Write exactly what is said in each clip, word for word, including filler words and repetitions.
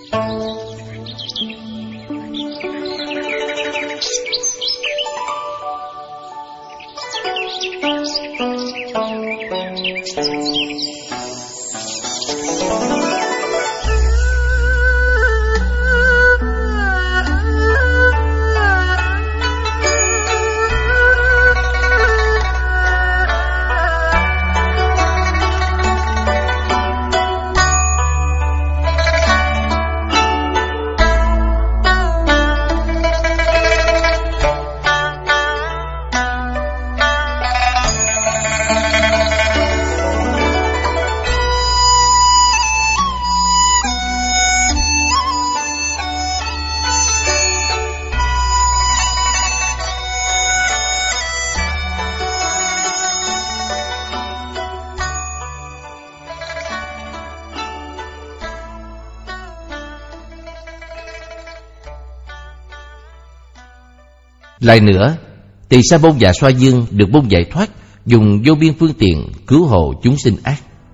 Lại nữa, Tỳ Sa Môn Dạ Xoa Dương được môn giải thoát, dùng vô biên phương tiện cứu hộ chúng sinh ác.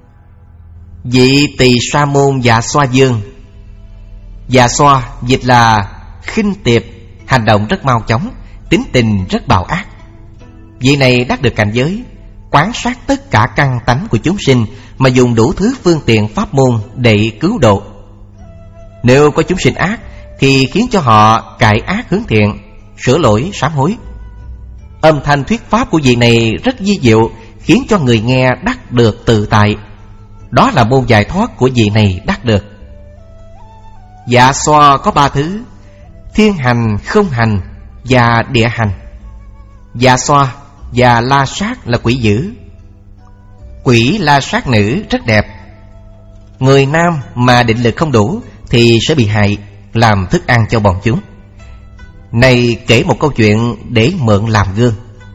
Vị Tỳ Sa Môn Dạ Xoa Dương, Dạ Xoa dịch là khinh tiệp, hành động rất mau chóng, tính tình rất bạo ác. Vị này đắc được cảnh giới, quán sát tất cả căn tánh của chúng sinh mà dùng đủ thứ phương tiện pháp môn để cứu độ. Nếu có chúng sinh ác thì khiến cho họ cải ác hướng thiện, sửa lỗi sám hối. Âm thanh thuyết pháp của vị này rất vi diệu, khiến cho người nghe đắc được tự tại. Đó là môn giải thoát của vị này đắc được. Dạ Xoa có ba thứ: thiên hành, không hành và địa hành. Dạ Xoa và La Sát là quỷ dữ. Quỷ La Sát nữ rất đẹp. Người nam mà định lực không đủ thì sẽ bị hại, làm thức ăn cho bọn chúng. Này kể một câu chuyện để mượn làm gương.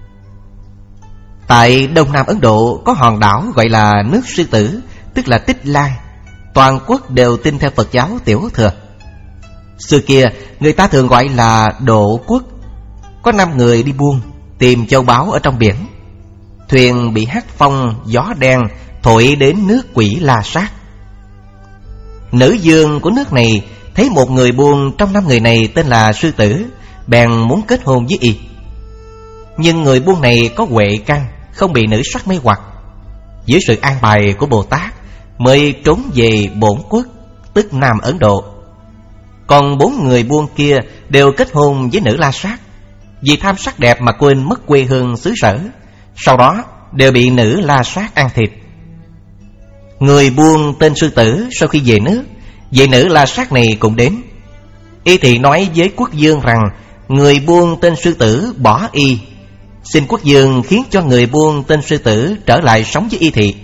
Tại Đông Nam Ấn Độ có hòn đảo gọi là nước sư tử, tức là Tích Lan. Toàn quốc đều tin theo Phật giáo Tiểu Thừa. Xưa kia người ta thường gọi là Độ Quốc. Có năm người đi buôn tìm châu báu ở trong biển. Thuyền bị hắc phong gió đen thổi đến nước quỷ La Sát. Nữ vương của nước này thấy một người buôn trong năm người này tên là Sư Tử, bèn muốn kết hôn với y. Nhưng người buôn này có huệ căn, không bị nữ sắc mê hoặc. Dưới sự an bài của Bồ Tát mới trốn về bổn quốc, tức Nam Ấn Độ. Còn bốn người buôn kia đều kết hôn với nữ La Sát. Vì tham sắc đẹp mà quên mất quê hương xứ sở, sau đó đều bị nữ La Sát ăn thịt. Người buôn tên Sư Tử sau khi về nước, vị nữ La Sát này cũng đến. Y thị nói với quốc vương rằng người buôn tên Sư Tử bỏ y, xin quốc vương khiến cho người buôn tên Sư Tử trở lại sống với y thị.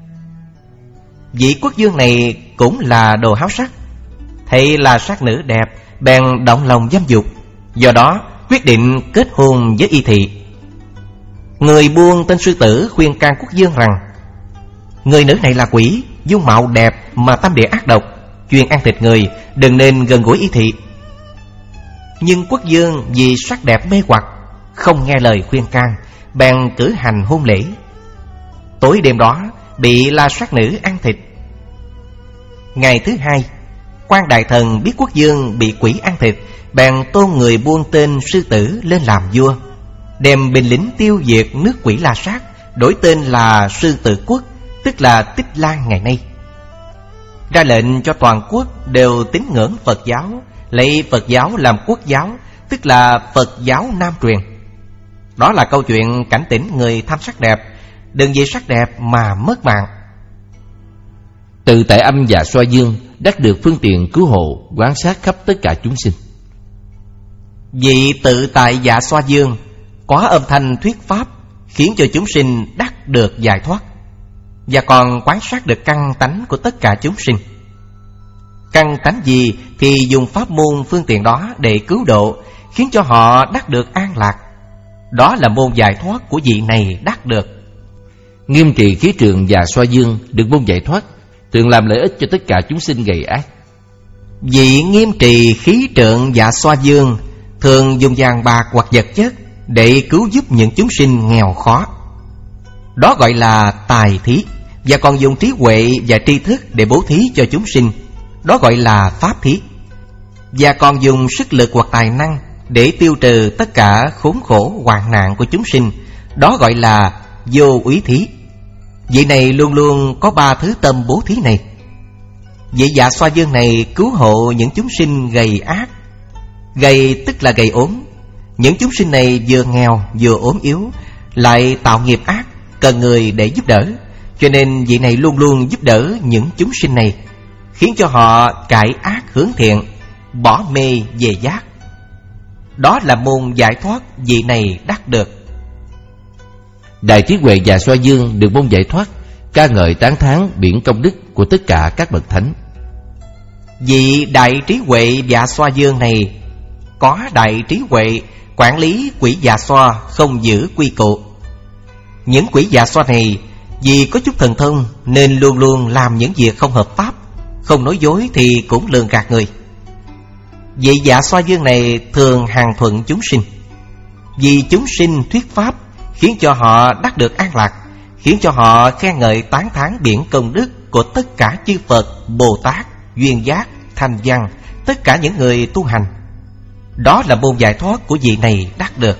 Vị quốc vương này cũng là đồ háo sắc, thấy La Sát nữ đẹp bèn động lòng dâm dục, do đó quyết định kết hôn với y thị. Người buôn tên Sư Tử khuyên can quốc vương rằng người nữ này là quỷ, dung mạo đẹp mà tâm địa ác độc, chuyên ăn thịt người, đừng nên gần gũi y thị. Nhưng quốc vương vì sắc đẹp mê hoặc, không nghe lời khuyên can, bèn cử hành hôn lễ. Tối đêm đó bị La Sát nữ ăn thịt. Ngày thứ hai, quan đại thần biết quốc vương bị quỷ ăn thịt, bèn tôn người buôn tên Sư Tử lên làm vua, đem binh lính tiêu diệt nước quỷ La Sát, đổi tên là Sư Tử Quốc, tức là Tích Lan ngày nay. Ra lệnh cho toàn quốc đều tín ngưỡng Phật giáo, lấy Phật giáo làm quốc giáo, tức là Phật giáo Nam truyền. Đó là câu chuyện cảnh tỉnh người tham sắc đẹp, đừng vì sắc đẹp mà mất mạng. Từ tại âm Dạ Xoa Dương đắc được phương tiện cứu hộ, quán sát khắp tất cả chúng sinh. Vị tự tại Dạ Xoa Dương có âm thanh thuyết pháp, khiến cho chúng sinh đắc được giải thoát, và còn quán sát được căn tánh của tất cả chúng sinh. Căn tánh gì thì dùng pháp môn phương tiện đó để cứu độ, khiến cho họ đắc được an lạc. Đó là môn giải thoát của vị này đắc được. Nghiêm trì khí trượng Dạ Xoa Dương được môn giải thoát, thường làm lợi ích cho tất cả chúng sinh gầy ác. Vị nghiêm trì khí trượng Dạ Xoa Dương thường dùng vàng bạc hoặc vật chất để cứu giúp những chúng sinh nghèo khó. Đó gọi là tài thí, và còn dùng trí huệ và tri thức để bố thí cho chúng sinh, đó gọi là pháp thí. Và còn dùng sức lực hoặc tài năng để tiêu trừ tất cả khốn khổ hoạn nạn của chúng sinh, đó gọi là vô úy thí. Vị này luôn luôn có ba thứ tâm bố thí này. Vị Dạ Xoa Dương này cứu hộ những chúng sinh gầy ác. Gầy tức là gầy ốm. Những chúng sinh này vừa nghèo vừa ốm yếu, lại tạo nghiệp ác, cần người để giúp đỡ. Cho nên vị này luôn luôn giúp đỡ những chúng sinh này, khiến cho họ cải ác hướng thiện, bỏ mê về giác. Đó là môn giải thoát vị này đắc được. Đại trí huệ Dạ Xoa Dương được môn giải thoát, ca ngợi tán thán biển công đức của tất cả các bậc thánh. Vị đại trí huệ Dạ Xoa Dương này có đại trí huệ quản lý quỷ dạ xoa, không giữ quy củ. Những quỷ dạ xoa này vì có chút thần thông nên luôn luôn làm những việc không hợp pháp, không nói dối thì cũng lường gạt người. Vị Dạ Xoa Dương này thường hàng thuận chúng sinh. Vì chúng sinh thuyết pháp khiến cho họ đắc được an lạc, khiến cho họ khen ngợi tán thán biển công đức của tất cả chư Phật, Bồ Tát, Duyên Giác, Thanh Văn, tất cả những người tu hành. Đó là môn giải thoát của vị này đắc được.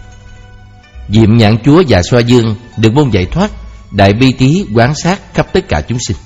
Diệm Nhãn Chúa Dạ Xoa Dương được môn giải thoát, đại bi trí quán sát khắp tất cả chúng sinh.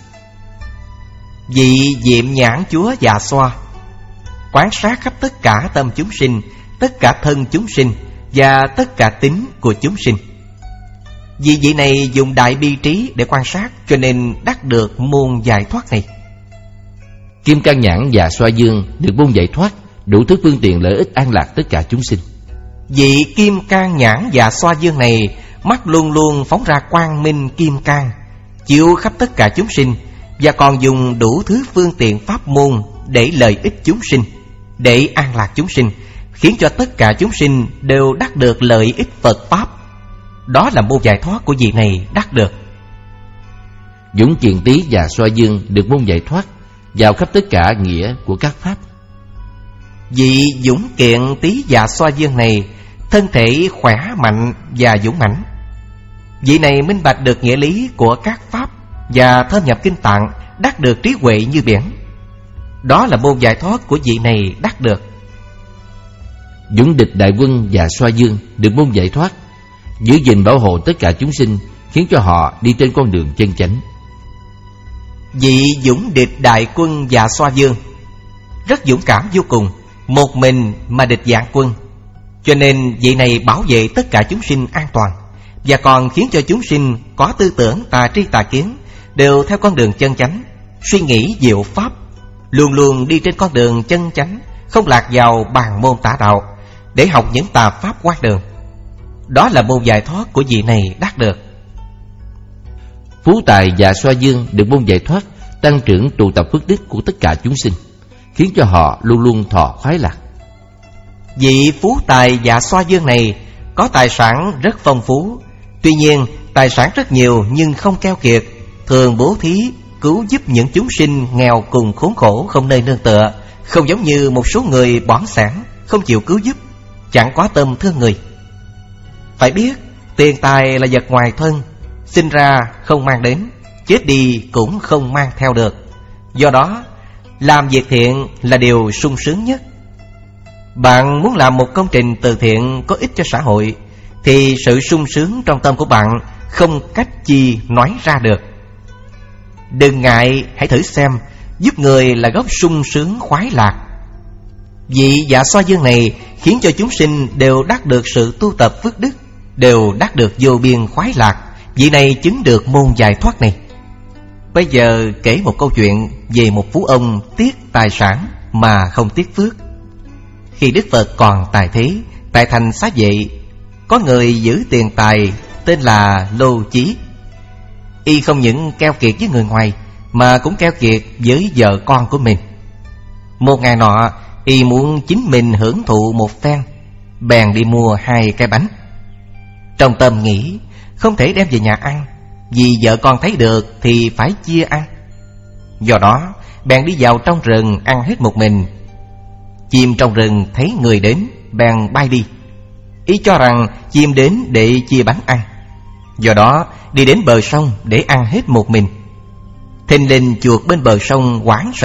Vị Diệm Nhãn Chúa Dạ Xoa quán sát khắp tất cả tâm chúng sinh, tất cả thân chúng sinh và tất cả tính của chúng sinh. Vì vị này dùng đại bi trí để quan sát, cho nên đắc được môn giải thoát này. Kim Cang Nhãn Dạ Xoa Dương được môn giải thoát, đủ thứ phương tiện lợi ích an lạc tất cả chúng sinh. Vị Kim Cang Nhãn Dạ Xoa Dương này mắt luôn luôn phóng ra quang minh kim cang, chiếu khắp tất cả chúng sinh, và còn dùng đủ thứ phương tiện pháp môn để lợi ích chúng sinh, để an lạc chúng sinh, khiến cho tất cả chúng sinh đều đắc được lợi ích Phật Pháp. Đó là môn giải thoát của vị này đắc được. Dũng Kiện Tý Dạ Xoa Dương được môn giải thoát, vào khắp tất cả nghĩa của các pháp. Vị Dũng Kiện Tý Dạ Xoa Dương này thân thể khỏe mạnh và dũng mãnh. Vị này minh bạch được nghĩa lý của các pháp và thâm nhập kinh tạng, đắc được trí huệ như biển. Đó là môn giải thoát của vị này đắc được. Dũng Địch Đại Quân Dạ Xoa Dương được môn giải thoát, giữ gìn bảo hộ tất cả chúng sinh, khiến cho họ đi trên con đường chân chánh. Vị Dũng Địch Đại Quân Dạ Xoa Dương rất dũng cảm vô cùng, một mình mà địch vạn quân. Cho nên vị này bảo vệ tất cả chúng sinh an toàn, và còn khiến cho chúng sinh có tư tưởng tà tri tà kiến đều theo con đường chân chánh, suy nghĩ diệu pháp, luôn luôn đi trên con đường chân chánh, không lạc vào bàn môn tà đạo để học những tà pháp quan đường. Đó là môn giải thoát của vị này đắc được. Phú Tài Dạ Xoa Dương được môn giải thoát, tăng trưởng tụ tập phước đức của tất cả chúng sinh, khiến cho họ luôn luôn thọ khoái lạc. Vị Phú Tài Dạ Xoa Dương này có tài sản rất phong phú. Tuy nhiên tài sản rất nhiều nhưng không keo kiệt, thường bố thí cứu giúp những chúng sinh nghèo cùng khốn khổ không nơi nương tựa, không giống như một số người bỏng sẻn, không chịu cứu giúp, chẳng có tâm thương người. Phải biết tiền tài là vật ngoài thân, sinh ra không mang đến, chết đi cũng không mang theo được. Do đó làm việc thiện là điều sung sướng nhất. Bạn muốn làm một công trình từ thiện có ích cho xã hội, thì sự sung sướng trong tâm của bạn không cách chi nói ra được. Đừng ngại, hãy thử xem, giúp người là gốc sung sướng khoái lạc. Vị Dạ Xoa Dương này khiến cho chúng sinh đều đắc được sự tu tập phước đức, đều đắc được vô biên khoái lạc. Vị này chứng được môn giải thoát này. Bây giờ kể một câu chuyện về một phú ông tiếc tài sản mà không tiếc phước. Khi Đức Phật còn tại thế, tại thành Xá Vệ, có người giữ tiền tài tên là Lô Chí. Y không những keo kiệt với người ngoài, mà cũng keo kiệt với vợ con của mình. Một ngày nọ, y muốn chính mình hưởng thụ một phen, bèn đi mua hai cái bánh. Trong tâm nghĩ không thể đem về nhà ăn, vì vợ con thấy được thì phải chia ăn. Do đó bèn đi vào trong rừng ăn hết một mình. Chim trong rừng thấy người đến bèn bay đi. Y cho rằng chim đến để chia bánh ăn, do đó đi đến bờ sông để ăn hết một mình. Thình lình chuột bên bờ sông hoảng sợ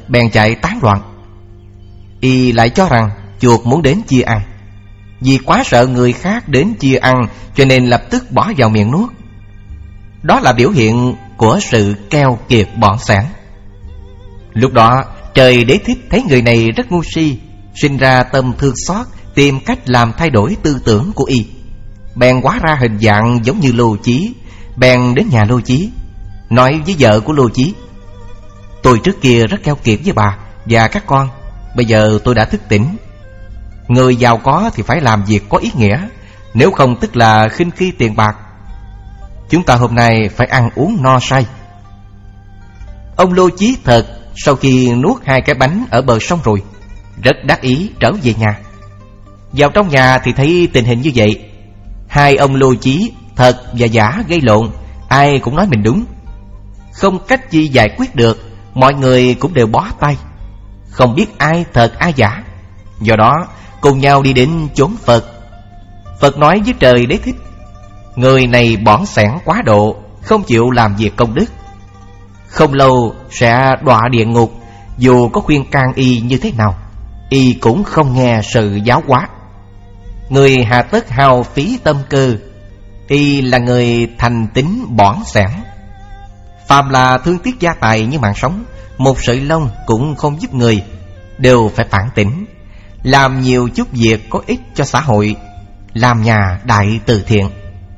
bèn chạy tán loạn. Y lại cho rằng chuột muốn đến chia ăn. Vì quá sợ người khác đến chia ăn, cho nên lập tức bỏ vào miệng nuốt. Đó là biểu hiện của sự keo kiệt bỏn sẻn. Lúc đó trời đế thích thấy người này rất ngu si, sinh ra tâm thương xót, tìm cách làm thay đổi tư tưởng của y. Bèn hóa ra hình dạng giống như Lô Chí, bèn đến nhà Lô Chí, nói với vợ của Lô Chí: tôi trước kia rất keo kiệt với bà và các con, bây giờ tôi đã thức tỉnh. Người giàu có thì phải làm việc có ý nghĩa, nếu không tức là khinh khi tiền bạc. Chúng ta hôm nay phải ăn uống no say. Ông Lô Chí thật sau khi nuốt hai cái bánh ở bờ sông rồi, rất đắc ý trở về nhà. Vào trong nhà thì thấy tình hình như vậy. Hai ông Lô Chí thật và giả gây lộn, ai cũng nói mình đúng. Không cách gì giải quyết được, mọi người cũng đều bó tay, không biết ai thật ai giả. Do đó cùng nhau đi đến chốn Phật. Phật nói với trời đế thích: người này bỏn sẻn quá độ, không chịu làm việc công đức, không lâu sẽ đọa địa ngục. Dù có khuyên can y như thế nào, y cũng không nghe sự giáo hóa. Người hà tất hao phí tâm cơ, y là người thành tính bỏn sẻn. Phàm là thương tiếc gia tài như mạng sống, một sợi lông cũng không giúp người, đều phải phản tỉnh, làm nhiều chút việc có ích cho xã hội, làm nhà đại từ thiện.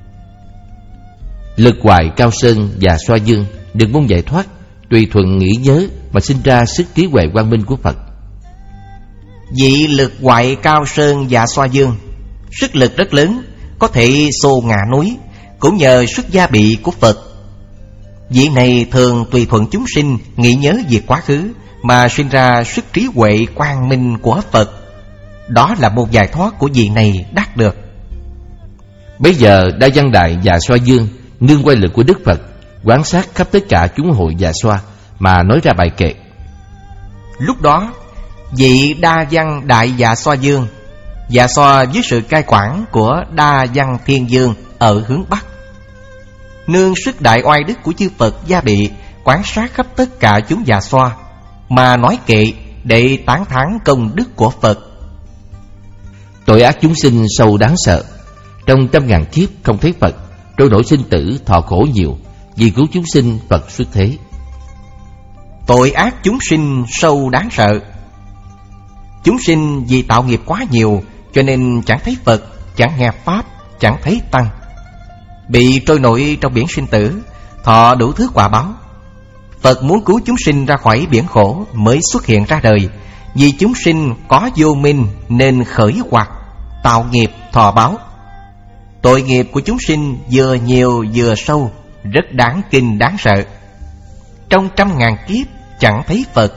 Lực hoại Cao Sơn và Xoa Dương được môn giải thoát, tùy thuận nghĩ nhớ mà sinh ra sức trí huệ quang minh của Phật. Vị lực hoại Cao Sơn và Xoa Dương sức lực rất lớn, có thể xô ngã núi, cũng nhờ sức gia bị của Phật. Vị này thường tùy thuận chúng sinh nghĩ nhớ việc quá khứ mà sinh ra sức trí huệ quang minh của Phật. Đó là một giải thoát của vị này đắc được. Bây giờ Đa Văn Đại và Xoa Dương nương quay lực của Đức Phật, quan sát khắp tất cả chúng hội và Xoa mà nói ra bài kệ. Lúc đó vị Đa Văn Đại và Xoa Dương và Xoa dưới sự cai quản của Đa Văn Thiên Dương ở hướng Bắc, nương sức đại oai đức của chư Phật gia bị, quan sát khắp tất cả chúng già Xoa mà nói kệ để tán thán công đức của Phật. Tội ác chúng sinh sâu đáng sợ, trong trăm ngàn kiếp không thấy Phật, trôi nổi sinh tử thọ khổ nhiều, vì cứu chúng sinh Phật xuất thế. Tội ác chúng sinh sâu đáng sợ. Chúng sinh vì tạo nghiệp quá nhiều, cho nên chẳng thấy Phật, chẳng nghe Pháp, chẳng thấy Tăng, bị trôi nổi trong biển sinh tử, thọ đủ thứ quả báo. Phật muốn cứu chúng sinh ra khỏi biển khổ mới xuất hiện ra đời. Vì chúng sinh có vô minh nên khởi hoặc, tạo nghiệp thọ báo. Tội nghiệp của chúng sinh vừa nhiều vừa sâu, rất đáng kinh đáng sợ. Trong trăm ngàn kiếp chẳng thấy Phật.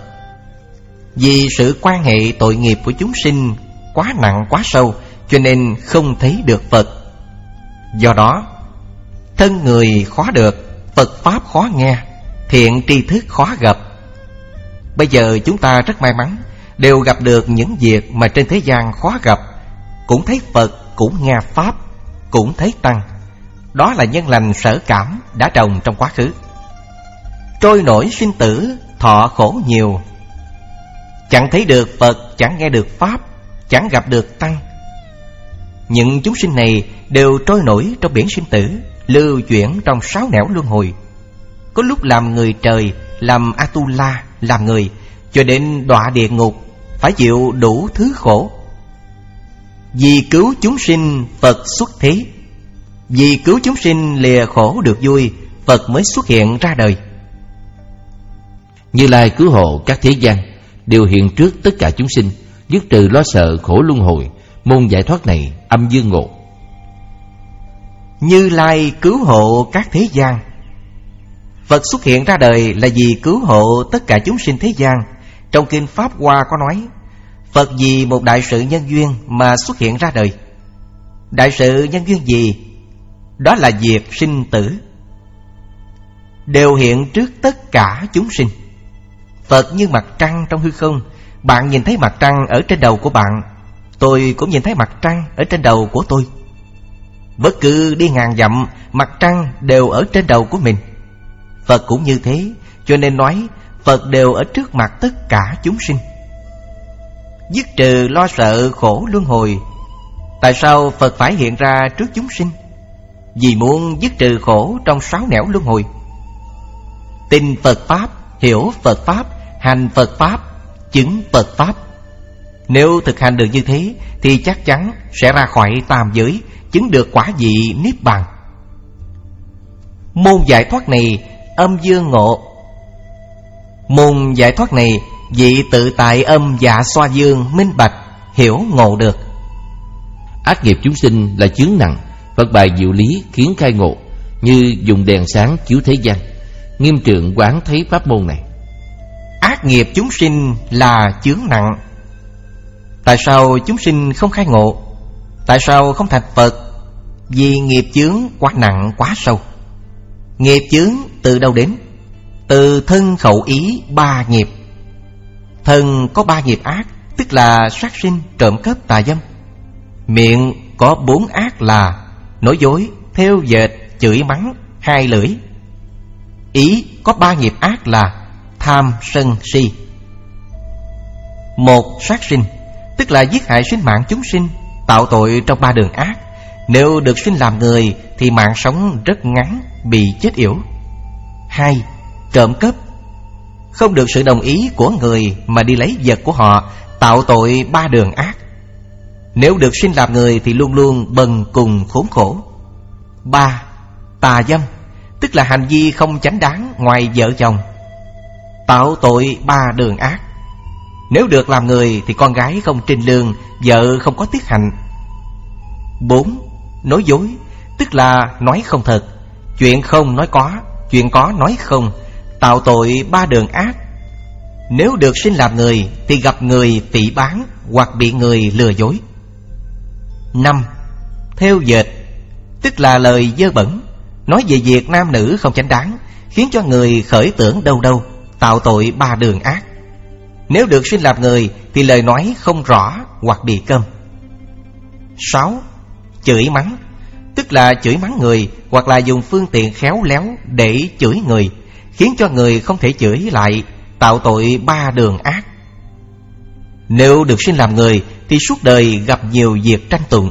Vì sự quan hệ tội nghiệp của chúng sinh quá nặng quá sâu, cho nên không thấy được Phật. Do đó thân người khó được, Phật Pháp khó nghe, thiện tri thức khó gặp. Bây giờ chúng ta rất may mắn, đều gặp được những việc mà trên thế gian khó gặp, cũng thấy Phật, cũng nghe Pháp, cũng thấy Tăng. Đó là nhân lành sở cảm đã trồng trong quá khứ. Trôi nổi sinh tử, thọ khổ nhiều, chẳng thấy được Phật, chẳng nghe được Pháp, chẳng gặp được Tăng. Những chúng sinh này đều trôi nổi trong biển sinh tử, lưu chuyển trong sáu nẻo luân hồi. Có lúc làm người trời, làm Atula, làm người, cho đến đọa địa ngục, phải chịu đủ thứ khổ. Vì cứu chúng sinh, Phật xuất thế. Vì cứu chúng sinh lìa khổ được vui, Phật mới xuất hiện ra đời. Như Lai cứu hộ các thế gian, đều hiện trước tất cả chúng sinh, dứt trừ lo sợ khổ luân hồi. Môn giải thoát này âm dương ngộ. Như Lai cứu hộ các thế gian. Phật xuất hiện ra đời là vì cứu hộ tất cả chúng sinh thế gian. Trong kinh Pháp Hoa có nói, Phật vì một đại sự nhân duyên mà xuất hiện ra đời. Đại sự nhân duyên gì? Đó là việc sinh tử, đều hiện trước tất cả chúng sinh. Phật như mặt trăng trong hư không. Bạn nhìn thấy mặt trăng ở trên đầu của bạn, tôi cũng nhìn thấy mặt trăng ở trên đầu của tôi. Bất cứ đi ngàn dặm, mặt trăng đều ở trên đầu của mình. Phật cũng như thế, cho nên nói Phật đều ở trước mặt tất cả chúng sinh. Dứt trừ lo sợ khổ luân hồi. Tại sao Phật phải hiện ra trước chúng sinh? Vì muốn dứt trừ khổ trong sáu nẻo luân hồi. Tin Phật Pháp, hiểu Phật Pháp, hành Phật Pháp, chứng Phật Pháp. Nếu thực hành được như thế thì chắc chắn sẽ ra khỏi tam giới, chứng được quả vị Niết Bàn. Môn giải thoát này âm dương ngộ. Môn giải thoát này vị tự tại âm dạ xoa dương minh bạch, hiểu ngộ được. Ác nghiệp chúng sinh là chướng nặng, Phật bài diệu lý khiến khai ngộ, như dùng đèn sáng chiếu thế gian. Nghiêm Trượng quán thấy pháp môn này. Ác nghiệp chúng sinh là chướng nặng. Tại sao chúng sinh không khai ngộ? Tại sao không thành Phật? Vì nghiệp chướng quá nặng quá sâu. Nghiệp chướng từ đâu đến? Từ thân khẩu ý ba nghiệp. Thân có ba nghiệp ác, tức là sát sinh, trộm cướp, tà dâm. Miệng có bốn ác là nói dối, thêu dệt, chửi mắng, hai lưỡi. Ý có ba nghiệp ác là tham, sân, si. Một sát sinh, tức là giết hại sinh mạng chúng sinh, tạo tội trong ba đường ác. Nếu được sinh làm người thì mạng sống rất ngắn, bị chết yểu. Hai, trộm cướp, không được sự đồng ý của người mà đi lấy vật của họ, tạo tội ba đường ác. Nếu được sinh làm người thì luôn luôn bần cùng khốn khổ. Ba, tà dâm, tức là hành vi không chánh đáng ngoài vợ chồng, tạo tội ba đường ác. Nếu được làm người thì con gái không trinh lương, vợ không có tiết hạnh. Bốn, nói dối, tức là nói không thật, chuyện không nói có, chuyện có nói không, tạo tội ba đường ác. Nếu được sinh làm người thì gặp người phỉ báng hoặc bị người lừa dối. Năm, thêu dệt, tức là lời dơ bẩn, nói về việc nam nữ không chánh đáng, khiến cho người khởi tưởng đâu đâu, tạo tội ba đường ác. Nếu được sinh làm người thì lời nói không rõ hoặc bị câm. Sáu, chửi mắng, tức là chửi mắng người hoặc là dùng phương tiện khéo léo để chửi người, khiến cho người không thể chửi lại, tạo tội ba đường ác. Nếu được sinh làm người thì suốt đời gặp nhiều việc tranh tụng.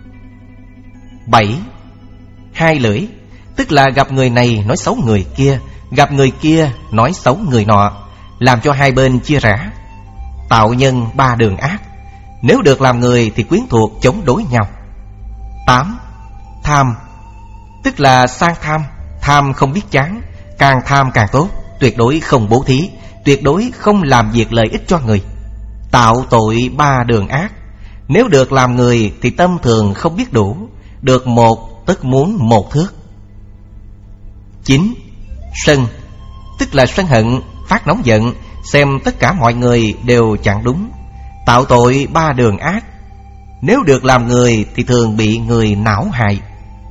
Bảy, hai lưỡi, tức là gặp người này nói xấu người kia, gặp người kia nói xấu người nọ, làm cho hai bên chia rẽ, tạo nhân ba đường ác. Nếu được làm người thì quyến thuộc chống đối nhau. Tám, tham, tức là sang tham, tham không biết chán, càng tham càng tốt, tuyệt đối không bố thí, tuyệt đối không làm việc lợi ích cho người, tạo tội ba đường ác. Nếu được làm người thì tâm thường không biết đủ, được một tức muốn một thước. Chín, sân, tức là sân hận, phát nóng giận, xem tất cả mọi người đều chẳng đúng, tạo tội ba đường ác. Nếu được làm người thì thường bị người não hại.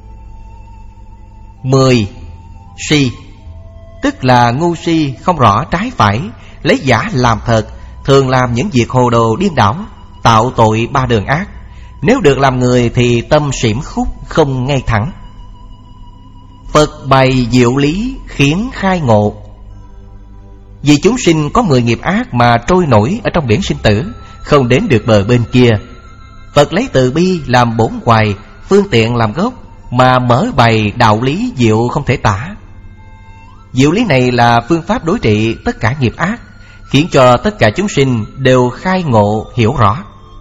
Mười, si, tức là ngu si, không rõ trái phải, lấy giả làm thật, thường làm những việc hồ đồ điên đảo, tạo tội ba đường ác. Nếu được làm người thì tâm xỉm khúc, không ngay thẳng. Phật bày diệu lý khiến khai ngộ. Vì chúng sinh có mười nghiệp ác mà trôi nổi ở trong biển sinh tử, không đến được bờ bên kia. Phật lấy từ bi làm bổn hoài, phương tiện làm gốc, mà mở bày đạo lý diệu không thể tả. Diệu lý này là phương pháp đối trị tất cả nghiệp ác, khiến cho tất cả chúng sinh đều khai ngộ hiểu rõ.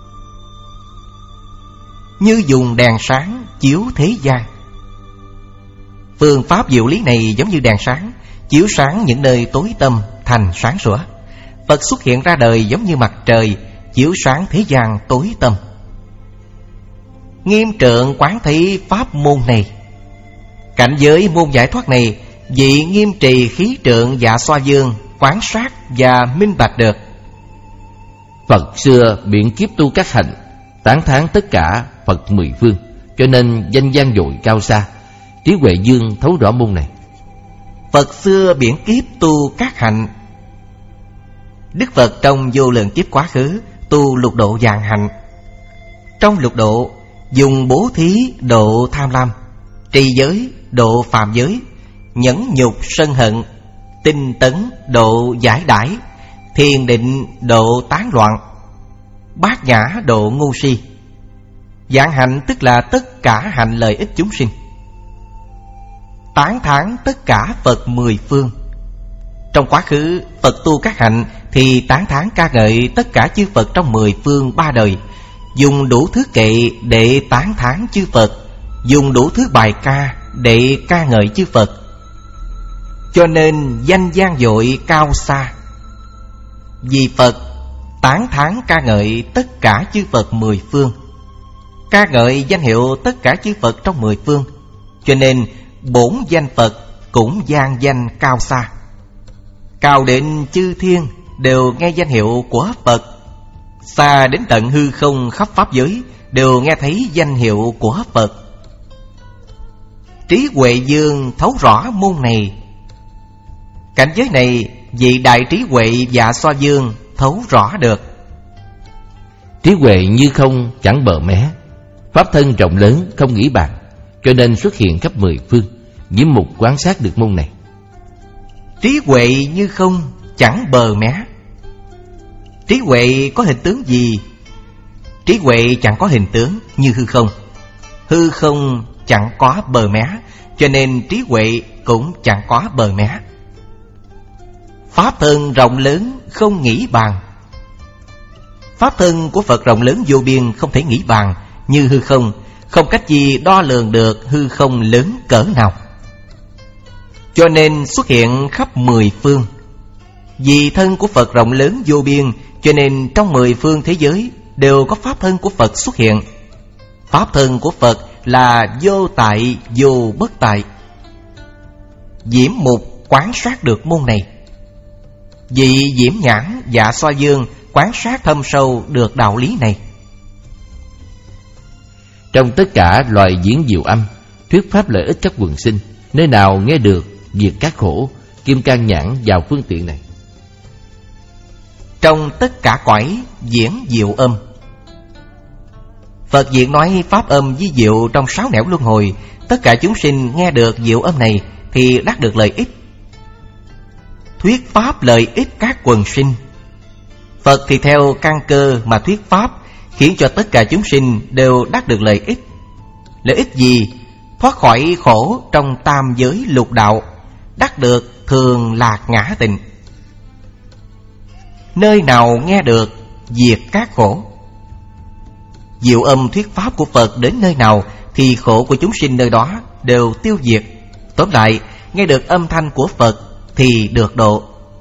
Như dùng đèn sáng chiếu thế gian. Phương pháp diệu lý này giống như đèn sáng, chiếu sáng những nơi tối tăm thành sáng sủa. Phật xuất hiện ra đời giống như mặt trời, chiếu sáng thế gian tối tăm. Nghiêm Trượng quán thấy pháp môn này. Cảnh giới môn giải thoát này, vị nghiêm trì khí trượng dạ xoa dương quán sát và minh bạch được. Phật xưa biện kiếp tu các hạnh, tán thán tất cả Phật mười phương, cho nên danh vang dội cao xa. Trí huệ dương thấu rõ môn này. Phật xưa biện kiếp tu các hạnh. Đức Phật trong vô lượng kiếp quá khứ tu lục độ vạn hạnh. Trong lục độ dùng bố thí độ tham lam, trì giới độ phạm giới, nhẫn nhục sân hận, tinh tấn độ giải đãi, thiền định độ tán loạn, bát nhã độ ngu si. Vạn hạnh tức là tất cả hạnh lợi ích chúng sinh. Tán thán tất cả Phật mười phương. Trong quá khứ Phật tu các hạnh thì tán thán ca ngợi tất cả chư Phật trong mười phương ba đời, dùng đủ thứ kệ để tán thán chư Phật, dùng đủ thứ bài ca để ca ngợi chư Phật. Cho nên danh vang dội cao xa. Vì Phật tán thán ca ngợi tất cả chư Phật mười phương, ca ngợi danh hiệu tất cả chư Phật trong mười phương, cho nên bổn danh Phật cũng vang danh cao xa. Cao đến chư thiên đều nghe danh hiệu của Phật, xa đến tận hư không khắp pháp giới đều nghe thấy danh hiệu của Phật. Trí huệ dương thấu rõ môn này. Cảnh giới này vị đại trí huệ Dạ Xoa Dương thấu rõ được. Trí huệ như không chẳng bờ mé, pháp thân rộng lớn không nghĩ bàn, cho nên xuất hiện khắp mười phương. Nhiễm Mục quan sát được môn này. Trí huệ như không chẳng bờ mé. Trí huệ có hình tướng gì? Trí huệ chẳng có hình tướng như hư không. Hư không chẳng có bờ mé, cho nên trí huệ cũng chẳng có bờ mé. Pháp thân rộng lớn không nghĩ bàn. Pháp thân của Phật rộng lớn vô biên không thể nghĩ bàn, như hư không, không cách gì đo lường được hư không lớn cỡ nào. Cho nên xuất hiện khắp mười phương. Vì thân của Phật rộng lớn vô biên, cho nên trong mười phương thế giới đều có pháp thân của Phật xuất hiện. Pháp thân của Phật là vô tại vô bất tại. Diễm Mục quán sát được môn này. Vị Diễm Nhãn Dạ Xoa Dương quán sát thâm sâu được đạo lý này. Trong tất cả loài diễn diệu âm, thuyết pháp lợi ích các quần sinh, nơi nào nghe được diệt các khổ, Kim Cang Nhãn vào phương tiện này. Trong tất cả cõi diễn diệu âm, Phật diễn nói pháp âm vi diệu trong sáu nẻo luân hồi. Tất cả chúng sinh nghe được diệu âm này thì đắc được lợi ích. Thuyết pháp lợi ích các quần sinh. Phật thì theo căn cơ mà thuyết pháp, khiến cho tất cả chúng sinh đều đắc được lợi ích. Lợi ích gì? Thoát khỏi khổ trong tam giới lục đạo, đắc được thường lạc ngã tịnh. Nơi nào nghe được diệt các khổ. Diệu âm thuyết pháp của Phật đến nơi nào thì khổ của chúng sinh nơi đó đều tiêu diệt. Tóm lại, nghe được âm thanh của Phật thì được độ.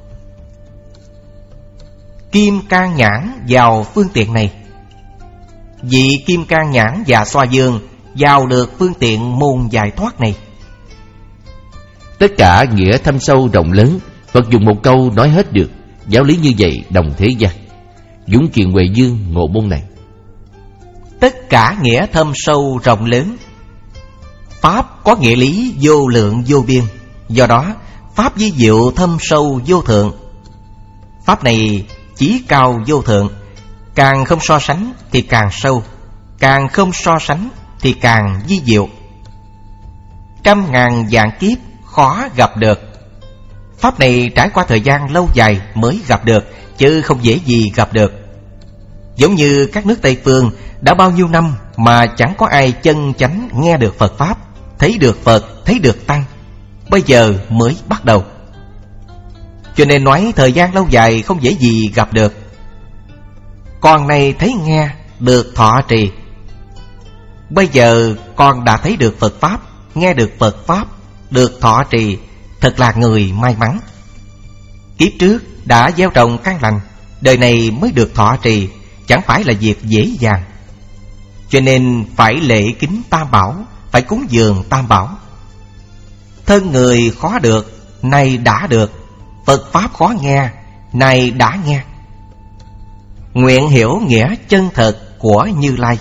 Kim Cang Nhãn vào phương tiện này. Vị Kim Cang Nhãn Dạ Xoa Dương vào được phương tiện môn giải thoát này. Tất cả nghĩa thâm sâu rộng lớn, Phật dùng một câu nói hết được. Giáo lý như vậy đồng thế gian. Dũng Kiền Huệ Dương ngộ môn này. Tất cả nghĩa thâm sâu rộng lớn. Pháp có nghĩa lý vô lượng vô biên, do đó pháp vi diệu thâm sâu vô thượng. Pháp này chí cao vô thượng, càng không so sánh thì càng sâu, càng không so sánh thì càng vi diệu. Trăm ngàn vạn kiếp khó gặp được. Pháp này trải qua thời gian lâu dài mới gặp được, chứ không dễ gì gặp được. Giống như các nước Tây Phương đã bao nhiêu năm mà chẳng có ai chân chánh nghe được Phật Pháp, thấy được Phật, thấy được Tăng, bây giờ mới bắt đầu. Cho nên nói thời gian lâu dài không dễ gì gặp được. Con này thấy nghe được thọ trì. Bây giờ con đã thấy được Phật Pháp, nghe được Phật Pháp, được thọ trì, thật là người may mắn. Kiếp trước đã gieo trồng căn lành, đời này mới được thọ trì, chẳng phải là việc dễ dàng. Cho nên phải lễ kính Tam Bảo, phải cúng dường Tam Bảo. Thân người khó được, nay đã được. Phật Pháp khó nghe, nay đã nghe. Nguyện hiểu nghĩa chân thật của Như Lai.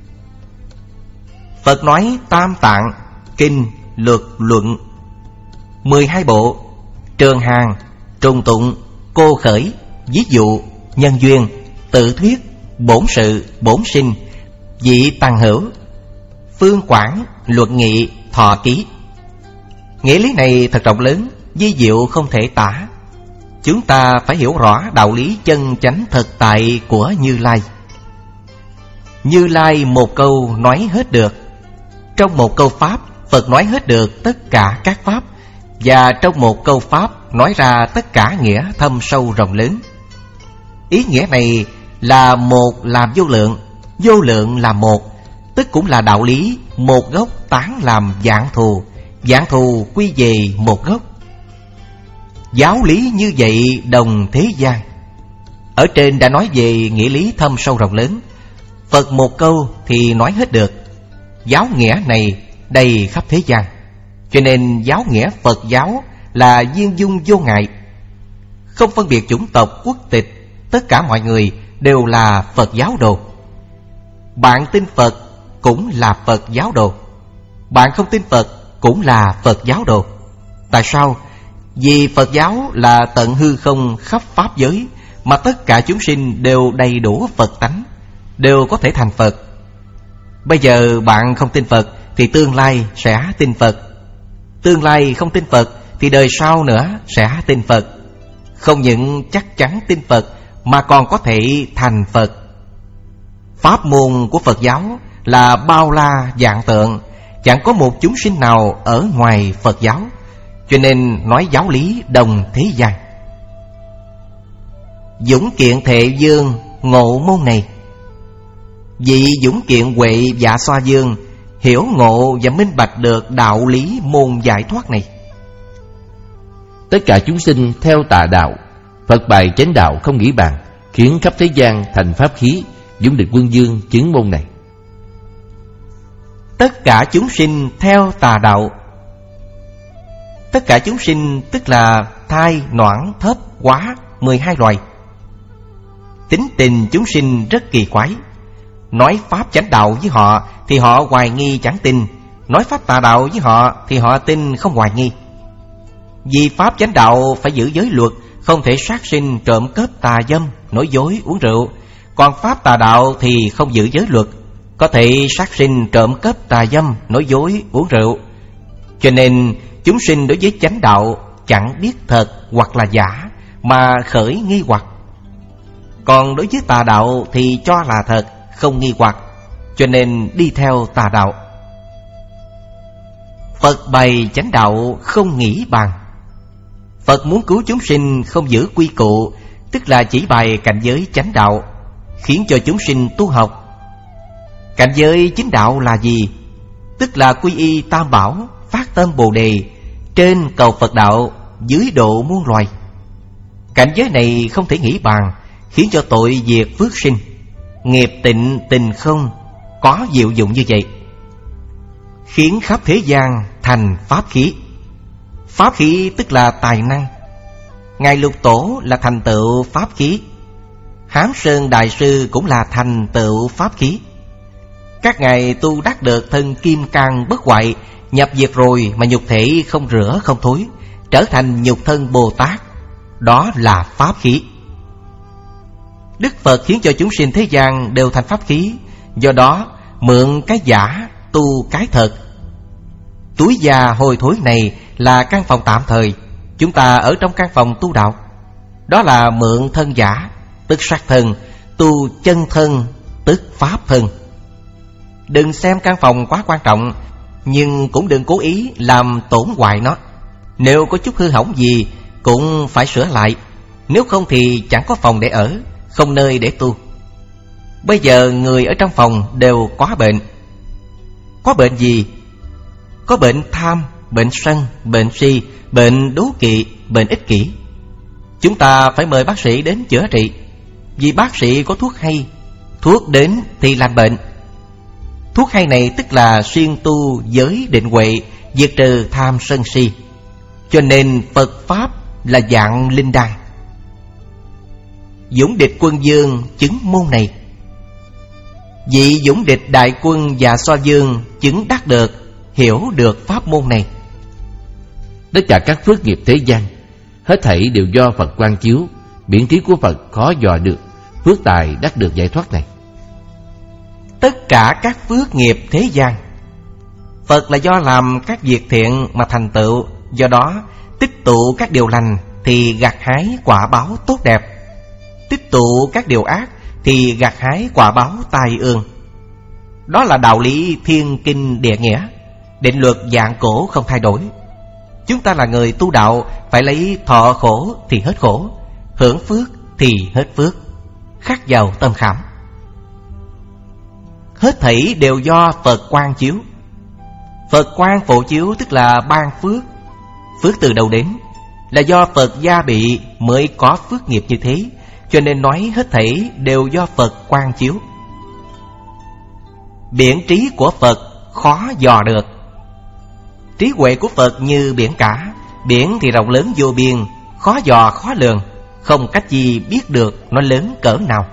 Phật nói Tam Tạng, Kinh, Luật, Luận, mười hai bộ, Trường Hàng, Trùng Tụng, Cô Khởi, Ví dụ, Nhân duyên, Tự thuyết, Bổn sự, Bổn sinh, Vị Tằng hữu, Phương Quảng, Luật nghị, Thọ ký. Nghĩa lý này thật rộng lớn, vi diệu không thể tả. Chúng ta phải hiểu rõ đạo lý chân chánh thực tại của Như Lai. Như Lai một câu nói hết được. Trong một câu Pháp, Phật nói hết được tất cả các Pháp. Và trong một câu Pháp nói ra tất cả nghĩa thâm sâu rộng lớn. Ý nghĩa này là một làm vô lượng, vô lượng là một, tức cũng là đạo lý một gốc tán làm vạn thù, vạn thù quy về một gốc. Giáo lý như vậy đồng thế gian. Ở trên đã nói về nghĩa lý thâm sâu rộng lớn. Phật một câu thì nói hết được. Giáo nghĩa này đầy khắp thế gian. Cho nên giáo nghĩa Phật giáo là viên dung vô ngại, không phân biệt chủng tộc quốc tịch. Tất cả mọi người đều là Phật giáo đồ. Bạn tin Phật cũng là Phật giáo đồ, bạn không tin Phật cũng là Phật giáo đồ. Tại sao? Vì Phật giáo là tận hư không khắp pháp giới, mà tất cả chúng sinh đều đầy đủ Phật tánh, đều có thể thành Phật. Bây giờ bạn không tin Phật thì tương lai sẽ tin Phật. Tương lai không tin Phật thì đời sau nữa sẽ tin Phật. Không những chắc chắn tin Phật mà còn có thể thành Phật. Pháp môn của Phật giáo là bao la vạn tượng, chẳng có một chúng sinh nào ở ngoài Phật giáo. Cho nên nói giáo lý đồng thế gian. Dũng kiện Thệ Dương ngộ môn này. Vị Dũng kiện Huệ Dạ Xoa Dương hiểu ngộ và minh bạch được đạo lý môn giải thoát này. Tất cả chúng sinh theo tà đạo, Phật bày chánh đạo không nghĩ bàn, khiến khắp thế gian thành pháp khí. Dũng Địch Quân Dương chứng môn này. Tất cả chúng sinh theo tà đạo. Tất cả chúng sinh tức là thai, noãn, thấp, hóa, mười hai loài. Tính tình chúng sinh rất kỳ quái. Nói pháp chánh đạo với họ thì họ hoài nghi chẳng tin, nói pháp tà đạo với họ thì họ tin không hoài nghi. Vì pháp chánh đạo phải giữ giới luật, không thể sát sinh, trộm cướp, tà dâm, nói dối, uống rượu. Còn pháp tà đạo thì không giữ giới luật, có thể sát sinh, trộm cướp, tà dâm, nói dối, uống rượu. Cho nên chúng sinh đối với chánh đạo chẳng biết thật hoặc là giả mà khởi nghi hoặc. Còn đối với tà đạo thì cho là thật, không nghi hoặc, cho nên đi theo tà đạo. Phật bày chánh đạo không nghĩ bàn. Phật muốn cứu chúng sinh không giữ quy củ, tức là chỉ bày cảnh giới chánh đạo, khiến cho chúng sinh tu học. Cảnh giới chính đạo là gì? Tức là quy y tam bảo, phát tâm bồ đề, trên cầu Phật đạo, dưới độ muôn loài. Cảnh giới này không thể nghĩ bàn, khiến cho tội diệt phước sinh, nghiệp tịnh tình không, có diệu dụng như vậy, khiến khắp thế gian thành pháp khí. Pháp khí tức là tài năng. Ngài Lục Tổ là thành tựu pháp khí, Hám Sơn Đại Sư cũng là thành tựu pháp khí. Các ngài tu đắc được thân kim cang bất hoại, nhập diệt rồi mà nhục thể không rửa không thối, trở thành nhục thân Bồ Tát. Đó là pháp khí. Đức Phật khiến cho chúng sinh thế gian đều thành pháp khí. Do đó mượn cái giả tu cái thật. Túi già hôi thối này là căn phòng tạm thời, chúng ta ở trong căn phòng tu đạo. Đó là mượn thân giả, tức sắc thân, tu chân thân, tức pháp thân. Đừng xem căn phòng quá quan trọng, nhưng cũng đừng cố ý làm tổn hoại nó. Nếu có chút hư hỏng gì cũng phải sửa lại, nếu không thì chẳng có phòng để ở, không nơi để tu. Bây giờ người ở trong phòng đều có bệnh. Có bệnh gì? Có bệnh tham, bệnh sân, bệnh si, bệnh đố kỵ, bệnh ích kỷ. Chúng ta phải mời bác sĩ đến chữa trị, vì bác sĩ có thuốc hay. Thuốc đến thì lành bệnh. Thuốc hay này tức là xuyên tu giới định huệ, diệt trừ tham sân si. Cho nên Phật Pháp là dạng linh đan. Dũng Địch Quân Dương chứng môn này. Vị Dũng Địch Đại Quân và So Dương chứng đắc được, hiểu được pháp môn này. Tất cả các phước nghiệp thế gian, hết thảy đều do Phật quang chiếu, biển trí của Phật khó dò được, phước tài đắc được giải thoát này. Tất cả các phước nghiệp thế gian, Phật là do làm các việc thiện mà thành tựu. Do đó Tích tụ các điều lành thì gặt hái quả báo tốt đẹp, tích tụ các điều ác thì gặt hái quả báo tai ương. Đó là đạo lý thiên kinh địa nghĩa, định luật vạn cổ không thay đổi. Chúng ta là người tu đạo, phải lấy thọ khổ thì hết khổ, hưởng phước thì hết phước, khắc vào tâm khảm. Hết thảy đều do Phật quang chiếu. Phật quang phổ chiếu tức là ban phước. Phước từ đâu đến? Là do Phật gia bị mới có phước nghiệp như thế, cho nên nói hết thảy đều do Phật quang chiếu. Biển trí của Phật khó dò được. Trí huệ của Phật như biển cả. Biển thì rộng lớn vô biên, khó dò khó lường, không cách gì biết được nó lớn cỡ nào.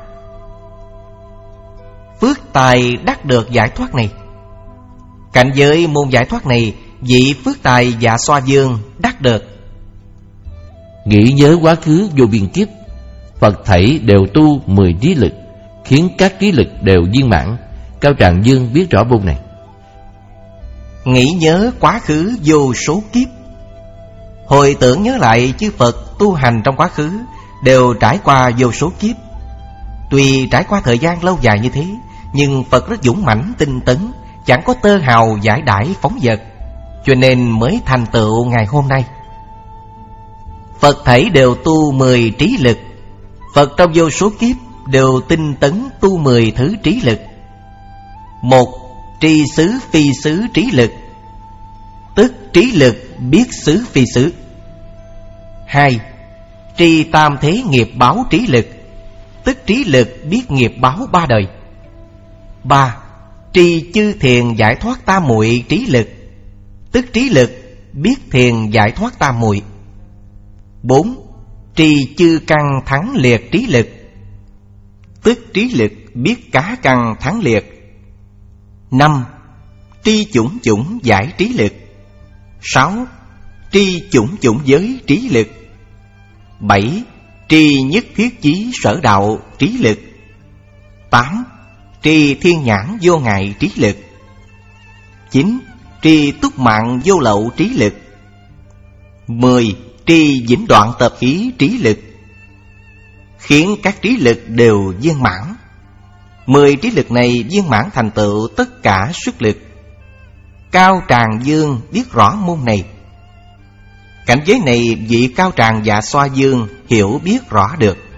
Phước tài đắc được giải thoát này. Cảnh giới môn giải thoát này, vị phước tài Dạ Xoa Dương đắc được. Nghĩ nhớ quá khứ vô biên kiếp, Phật thảy đều tu mười trí lực, khiến các trí lực đều viên mãn. Cao Tràng Dương biết rõ môn này. Nghĩ nhớ quá khứ vô số kiếp, hồi tưởng nhớ lại chư Phật tu hành trong quá khứ đều trải qua vô số kiếp. Tuy trải qua thời gian lâu dài như thế, nhưng Phật rất dũng mãnh tinh tấn, chẳng có tơ hào giải đãi phóng dật, cho nên mới thành tựu ngày hôm nay. Phật thảy đều tu mười trí lực. Phật trong vô số kiếp đều tinh tấn tu mười thứ trí lực. Một, tri xứ phi xứ trí lực, tức trí lực biết xứ phi xứ. Hai, tri tam thế nghiệp báo trí lực, tức trí lực biết nghiệp báo ba đời. Ba, tri chư thiền giải thoát tam muội trí lực, tức trí lực biết thiền giải thoát tam muội. Bốn, tri chư căn thắng liệt trí lực, tức trí lực biết cá căn thắng liệt. Năm, tri chủng chủng giải trí lực. Sáu, tri chủng chủng giới trí lực. Bảy, tri nhất thiết chí sở đạo trí lực. Tám, tri thiên nhãn vô ngại trí lực. Chín, tri túc mạng vô lậu trí lực. Mười, tri vĩnh đoạn tập khí trí lực, khiến các trí lực đều viên mãn. Mười trí lực này viên mãn thành tựu tất cả sức lực. Cao Tràng Dương biết rõ môn này. Cảnh giới này vị Cao Tràng Dạ Xoa Dương hiểu biết rõ được.